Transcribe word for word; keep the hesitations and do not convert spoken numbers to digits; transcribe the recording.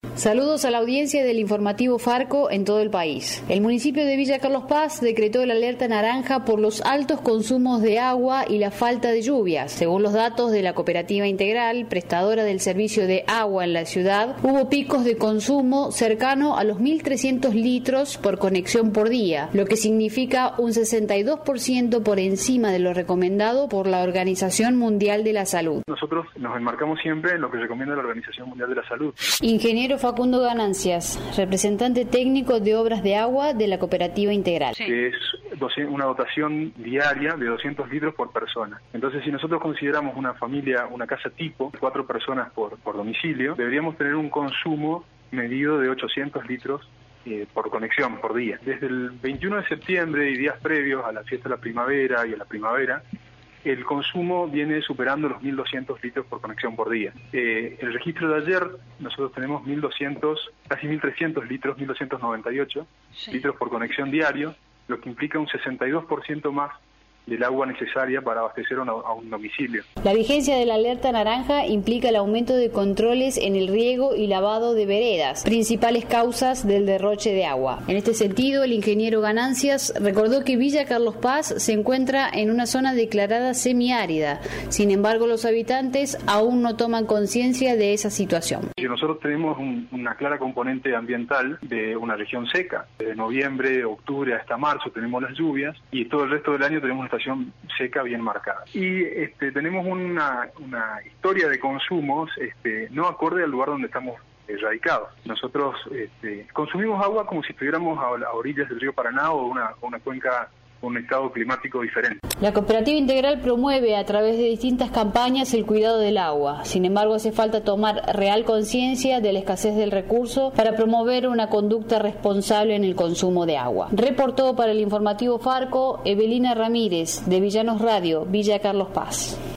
Saludos a la audiencia del informativo Farco en todo el país. El municipio de Villa Carlos Paz decretó la alerta naranja por los altos consumos de agua y la falta de lluvias. Según los datos de la Cooperativa Integral, prestadora del servicio de agua en la ciudad, hubo picos de consumo cercano a los mil trescientos litros por conexión por día, lo que significa un sesenta y dos por ciento por encima de lo recomendado por la Organización Mundial de la Salud. Nosotros nos enmarcamos siempre en lo que recomienda la Organización Mundial de la Salud. Ingeniero Facundo Ganancias, representante técnico de obras de agua de la Cooperativa Integral. Que es una dotación diaria de doscientos litros por persona. Entonces, si nosotros consideramos una familia, una casa tipo, cuatro personas por, por domicilio, deberíamos tener un consumo medido de ochocientos litros eh, por conexión, por día. Desde el veintiuno de septiembre y días previos a la fiesta de la primavera y a la primavera, el consumo viene superando los mil doscientos litros por conexión por día. Eh, el registro de ayer, nosotros tenemos mil doscientos, casi mil trescientos litros, mil doscientos noventa y ocho sí. litros por conexión diario, lo que implica un sesenta y dos por ciento más del agua necesaria para abastecer a, una, a un domicilio. La vigencia de la alerta naranja implica el aumento de controles en el riego y lavado de veredas, principales causas del derroche de agua. En este sentido, el ingeniero Ganancias recordó que Villa Carlos Paz se encuentra en una zona declarada semiárida. Sin embargo, los habitantes aún no toman conciencia de esa situación. Nosotros tenemos un, una clara componente ambiental de una región seca. De noviembre, octubre hasta marzo tenemos las lluvias y todo el resto del año tenemos una estación seca bien marcada. Y este, tenemos una, una historia de consumos este, no acorde al lugar donde estamos eh, radicados. Nosotros este, consumimos agua como si estuviéramos a, a orillas del río Paraná o una, una cuenca con un estado climático diferente. La Cooperativa Integral promueve a través de distintas campañas el cuidado del agua. Sin embargo, hace falta tomar real conciencia de la escasez del recurso para promover una conducta responsable en el consumo de agua. Reportó para el informativo Farco Evelina Ramírez, de Villanos Radio, Villa Carlos Paz.